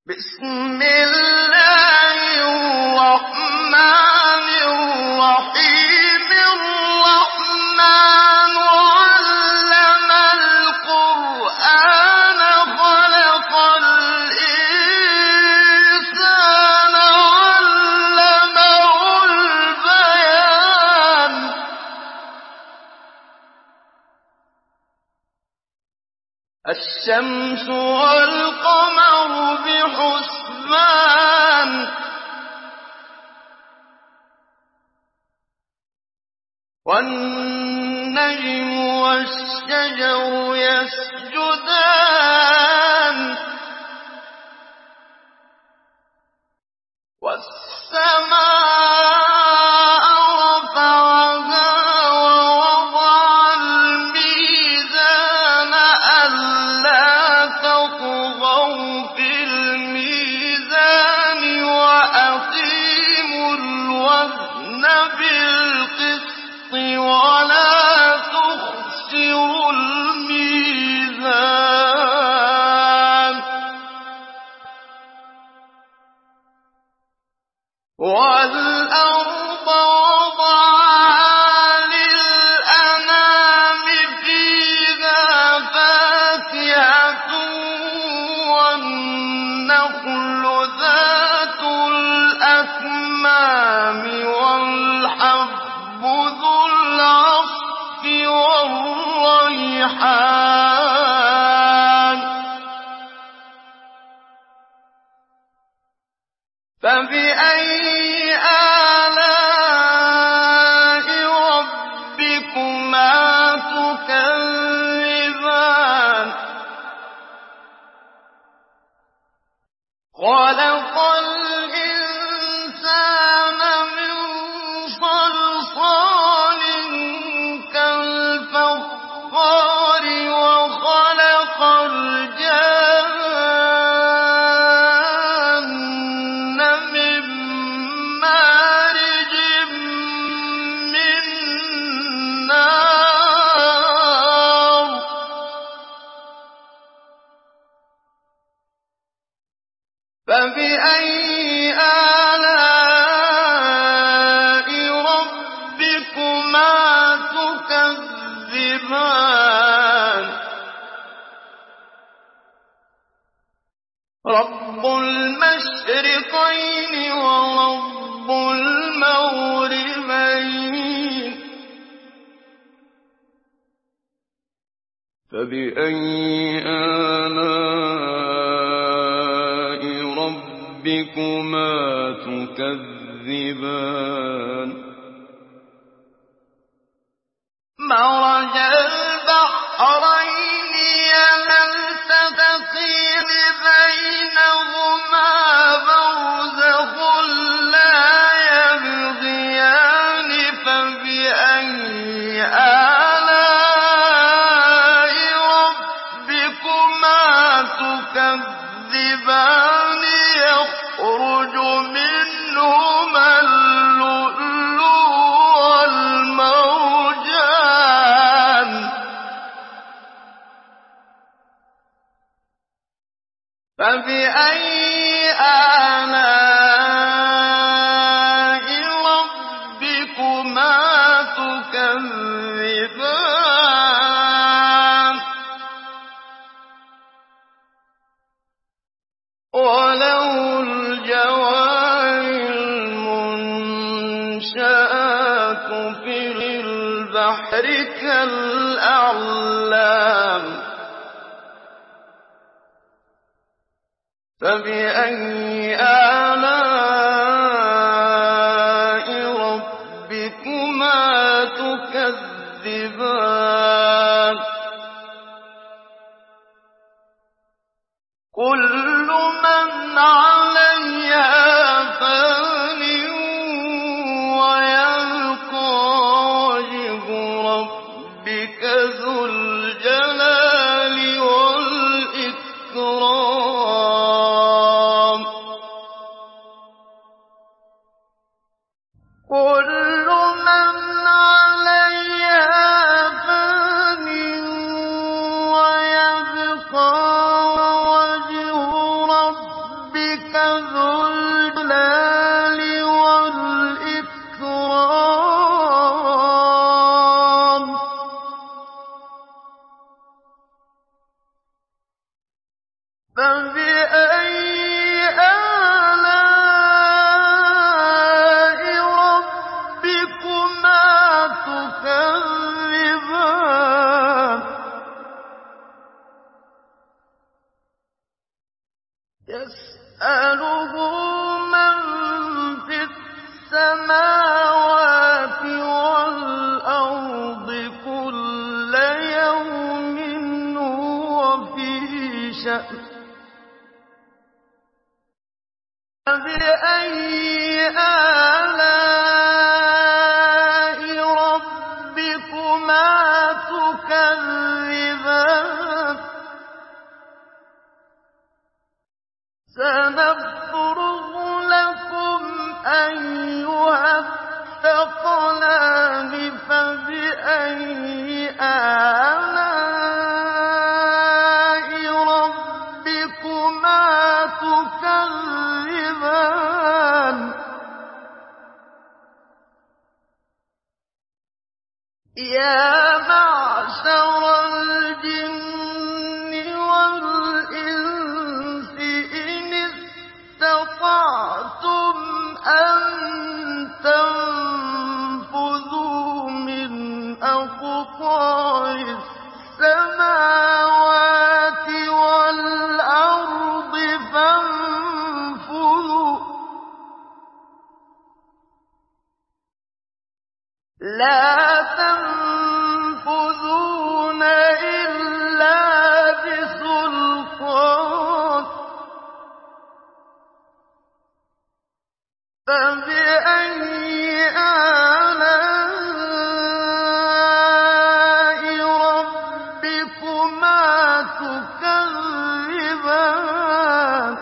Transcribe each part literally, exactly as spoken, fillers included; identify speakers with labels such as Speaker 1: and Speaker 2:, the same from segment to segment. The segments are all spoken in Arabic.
Speaker 1: بسم الله الرحمن الرحيم الرحمن علم القرآن خلق الإنسان علمه البيان الشمس والقمر بحسبان والنجم والشجر يسجدان والسماء رفعها ووضع الميزان ألا تطغوا في الميزان وأقيموا الوزن بالقسط ولا تخسروا الميزان والأرض وضعها للأنام فيها فاكهة والنخل ذات الأكمام والحب ذو العصف والريحان فبأي آلاء ربكما تكذبان خلق الإنسان من صلصال كالفخار وخلق الجان من مارج من نار فبأي آلاء ربكما تكذبان رب المشرقين ورب المغربين فبأي آلاء ربكما تكذبان مرج البحرين يلتقيان بينهما برزخ لا يبغيان فبأي آلاء ربكما تكذبان يخرج منهما اللؤلؤ والمرجان فبأي آلاء ربكما تكذبان وله الجوار المنشآت في البحر كالأعلام فبأي آلاء ربكما تكذبان كل من عليها فان ويبقى وجه ربك ذو الجلال والإكرام كل من عليها فان ويبقى وجه ربك ذُو الْجَلَالِ وَالْإِكْرَامِ فَبِأَيِّ آلَاءِ رَبِّكُمَا تُكَذِّبَانِ يَسْأَلُهُ مَن فِي السَّمَاوَاتِ وَالْأَرْضِ كُلَّ يَوْمٍ هُوَ فِي شَأْنٍ فَبِأَيِّ آلَاءِ رَبِّكُمَا تُكَذِّبَانِ سَنَفْرُغُ لَكُمْ أَيُّهَ الثَّقَلَانِ فَبِأَيِّ آلَاءِ رَبِّكُمَا تُكَذِّبَانِ يَا مَعْشَرَ الْجِنِّ وَالْإِنسِ إِنِ اسْتَطَعْتُمْ أَن تَنفُذُوا مِنْ أَقْطَارِ السَّمَاوَاتِ وَالْأَرْضِ فَانفُذُوا لَا تَنفُذُونَ إِلَّا بِسُلْطَانٍ فَبِأَيِّ آلَاءِ رَبِّكُمَا تُكَذِّبَانِ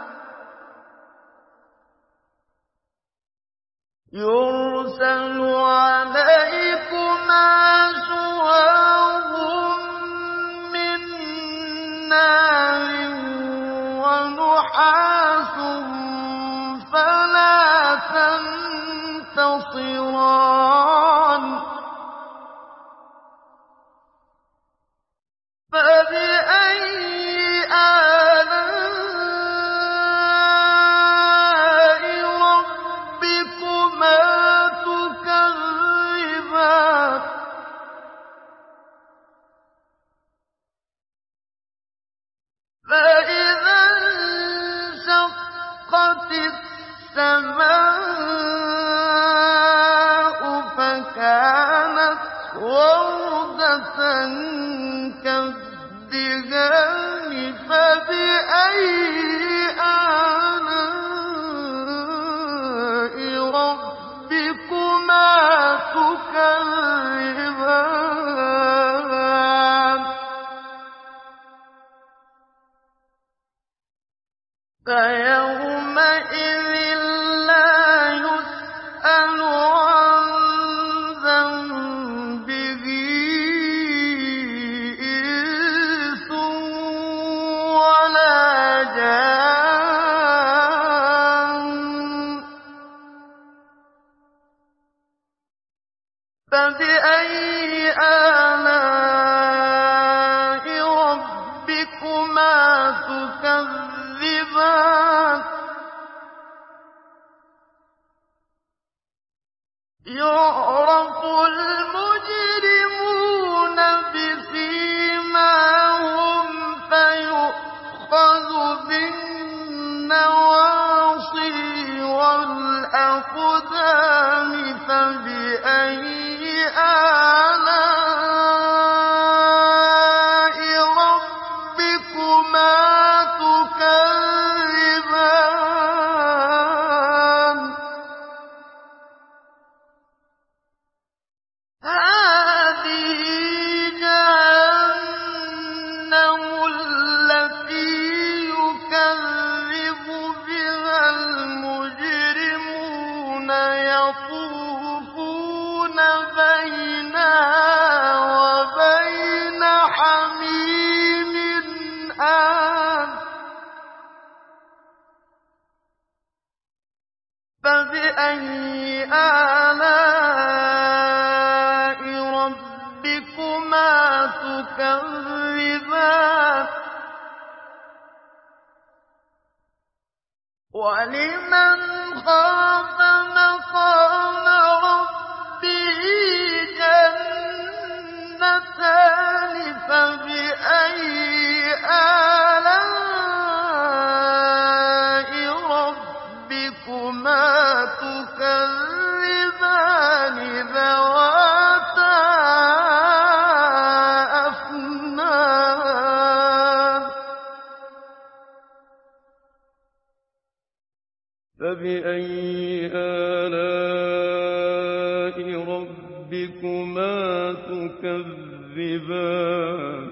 Speaker 1: يُرْسَلُ عَلَيْكُمَا شُوَاظٌ مِّن نَّارٍ وَنُحَاسٌ فَلَا تَنتَصِرَانِ فَبِأَيِّ آلَاءِ رَبِّكُمَا تُكَذِّبَانِ فَإِذَا انشَقَّتِ السَّمَاءُ فَكَانَتْ وَرْدَةً كَالدِّهَانِ فَبِأَيِّ آلَاءِ رَبِّكُمَا تُكَذِّبَانِ فَيَوْمَئِذٍ لَّا يُسْأَلُ عَن ذَنبِهِ إِنسٌ وَلَا جَانٌّ فَبِأَيِّ آلَاءِ رَبِّكُمَا تُكَذِّبَانِ يُعْرَفُ الْمُجْرِمُونَ بِسِيمَاهُمْ فَيُؤْخَذُ بِالنَّوَاصِي وَالْأَقْدَامِ فَبِأَيِّ آلَاءِ رَبِّكُمَا تُكَذِّبَانِ فَبِأَيِّ آلَاءِ رَبِّكُمَا تُكَذِّبَانِ وَلِمَنْ خَافَ مَقَامَ رَبِّهِ جَنَّتَانِ فَبِأَيِّ آلَاءِ رَبِّكُمَا تُكَذِّبَانِ ذَوَاتَا أَفْنَانٍ فَبِأَيِّ آلَاءِ رَبِّكُمَا تُكَذِّبَانِ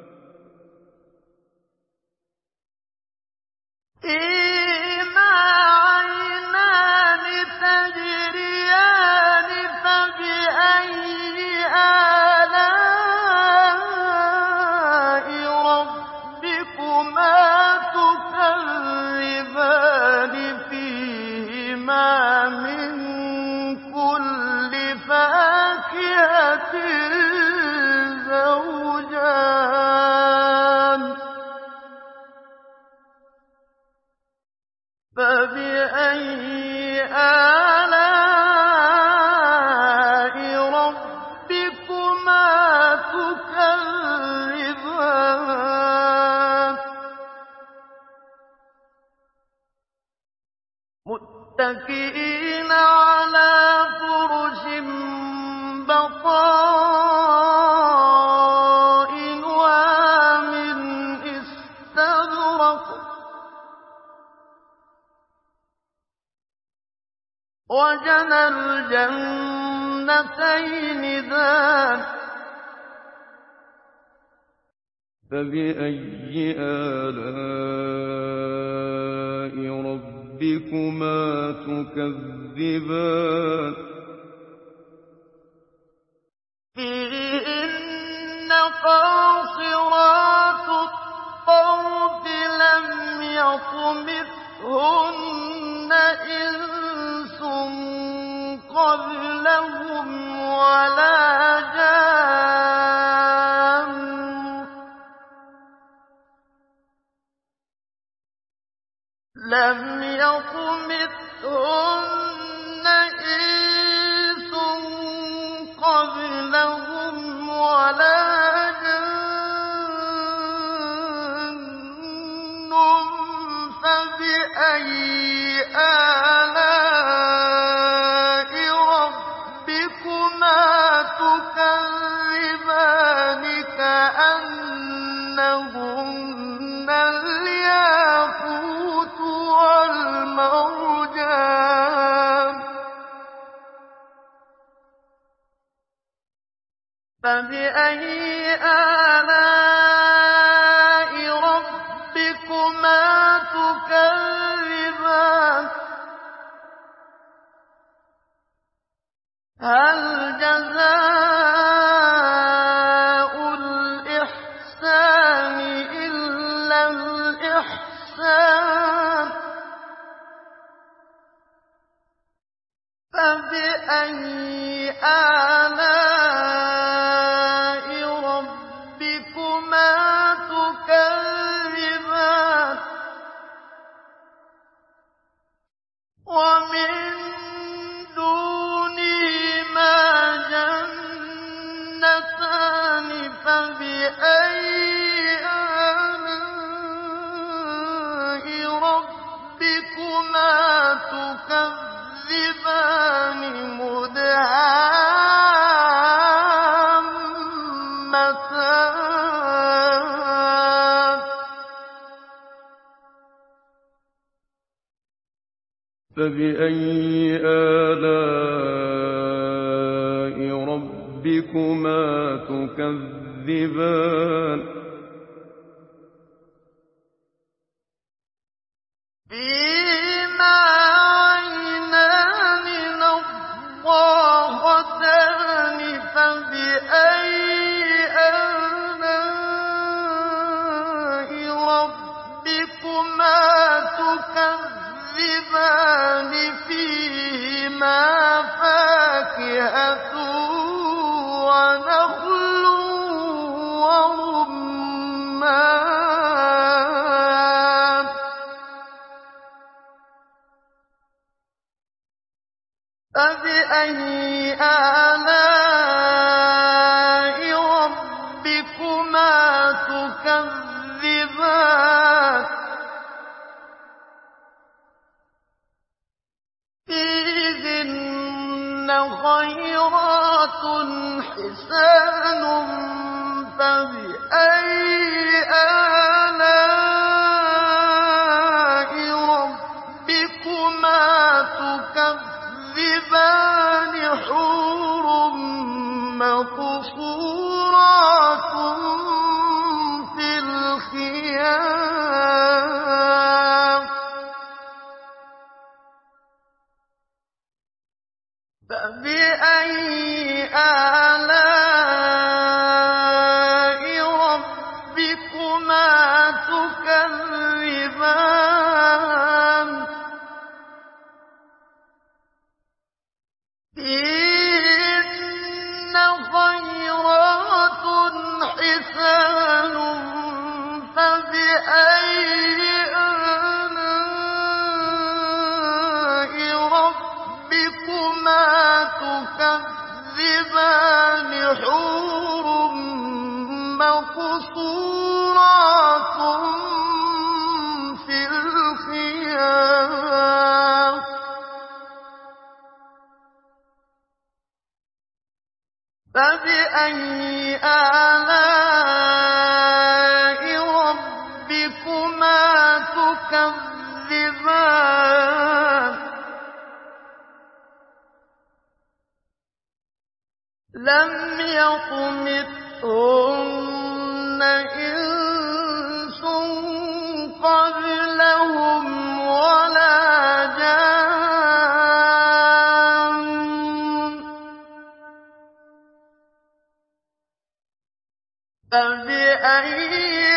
Speaker 1: فِيهِمَا عَيْنَانِ تَجْرِيَانِ فَبِأَيِّ آلَاءِ رَبِّكُمَا تُكَذِّبَانِ فِيهِمَا مِن كُلِّ فَاكِهَةٍ زَوْجَانِ فَبِأَيِّ آلَاءِ رَبِّكُمَا تُكَذِّبَانِ مُتَّكِئِينَ عَلَىٰ فُرُشٍ بَطَائِنُهَا مِنْ إِسْتَبْرَقٍ وَجَنَى الْجَنَّتَيْنِ دَانٍ
Speaker 2: فَبِأَيِّ آلَاءِ رَبِّكُمَا تُكَذِّبَانِ
Speaker 1: فِيهِنَّ قَاصِرَاتُ الطَّرْفِ لَمْ يَطْمِثْهُنَّ إِنسٌ قَبْلَهُمْ وَلَا جَانٌّ لَمْ يَطْمِثْهُنَّ إِنسٌ قَبْلَهُمْ وَلَا جَانٌّ فَبِأَيِّ آلَاءِ رَبِّكُمَا تُكَذِّبَانِ كَأَنَّهُنَّ الْيَاقُوتُ وَالْمَرْجَانُ فَبِأَيِّ آلَاءِ رَبِّكُمَا تُكَذِّبَانِ هَلْ جَزَاءُ الْإِحْسَانِ إِلَّا الْإِحْسَانُ فَبِأَيِّ آلَاءِ رَبِّكُمَا تُكَذِّبَانِ وَمِن دُونِهِمَا جَنَّتَانِ فَبِأَيِّ آلَاءِ رَبِّكُمَا تُكَذِّبَانِ مُدْهَامَّتَانِ
Speaker 2: فَبِأَيِّ آلَاءِ رَبِّكُمَا تُكَذِّبَانِ
Speaker 1: فِيهِمَا عَيْنَانِ نَضَّاخَتَانِ فَبِأَيِّ آلَاءِ رَبِّكُمَا تُكَذِّبَانِ فِيهِمَا فَاكِهَةٌ وَنَخْلٌ وَرُمَّانٌ فَبِأَيِّ آلَاءِ رَبِّكُمَا تُكَذِّبَانِ فِيهِنَّ خَيْرَاتٌ حِسَانٌ فَبِأَيِّ آلَاءِ رَبِّكُمَا تُكَذِّبَانِ حُورٌ مَّقْصُورَاتٌ فِي الْخِيَامِ فَبِأَيِّ آلَاءِ رَبِّكُمَا تُكَذِّبَانِ فِيهِنَّ خَيْرَاتٌ حِسَانٌ فَبِأَيِّ آلَاءِ رَبِّكُمَا تُكَذِّبَانِ حُورٌ مَّقْصُورَاتٌ فِي الْخِيَامِ فَبِأَيِّ آلَاءِ رَبِّكُمَا تُكَذِّبَانِ لَمْ يَطْمِثْهُنَّ إِنسٌ قَبْلَهُمْ وَلَا جَانٌّ فَبِأَيِّ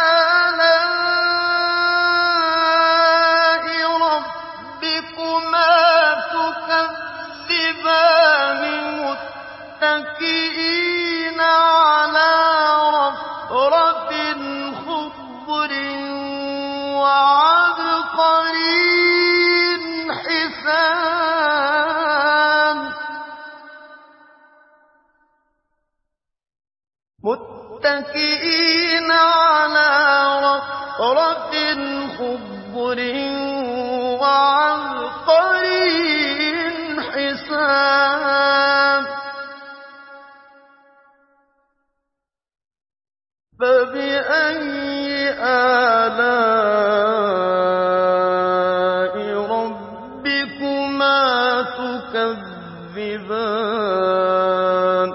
Speaker 1: آلَاءِ رَبِّكُمَا تُكَذِّبَانِ مُتَّكِئِينَ عَلَىٰ رَفْرَفٍ خُضْرٍ وَعَبْقَرِيٍّ حِسَانٍ مُتَّكِئِينَ عَلَىٰ رَفْرَفٍ خُضْرٍ وَعَبْقَرِيٍّ حِسَانٍ فَبِأَيِّ آلَاءِ رَبِّكُمَا تُكَذِّبَانِ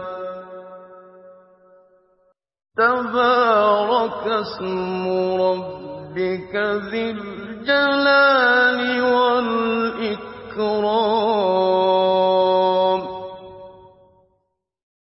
Speaker 1: تَبَارَكَ اسْمُ رَبِّكَ ذِي الْجَلَالِ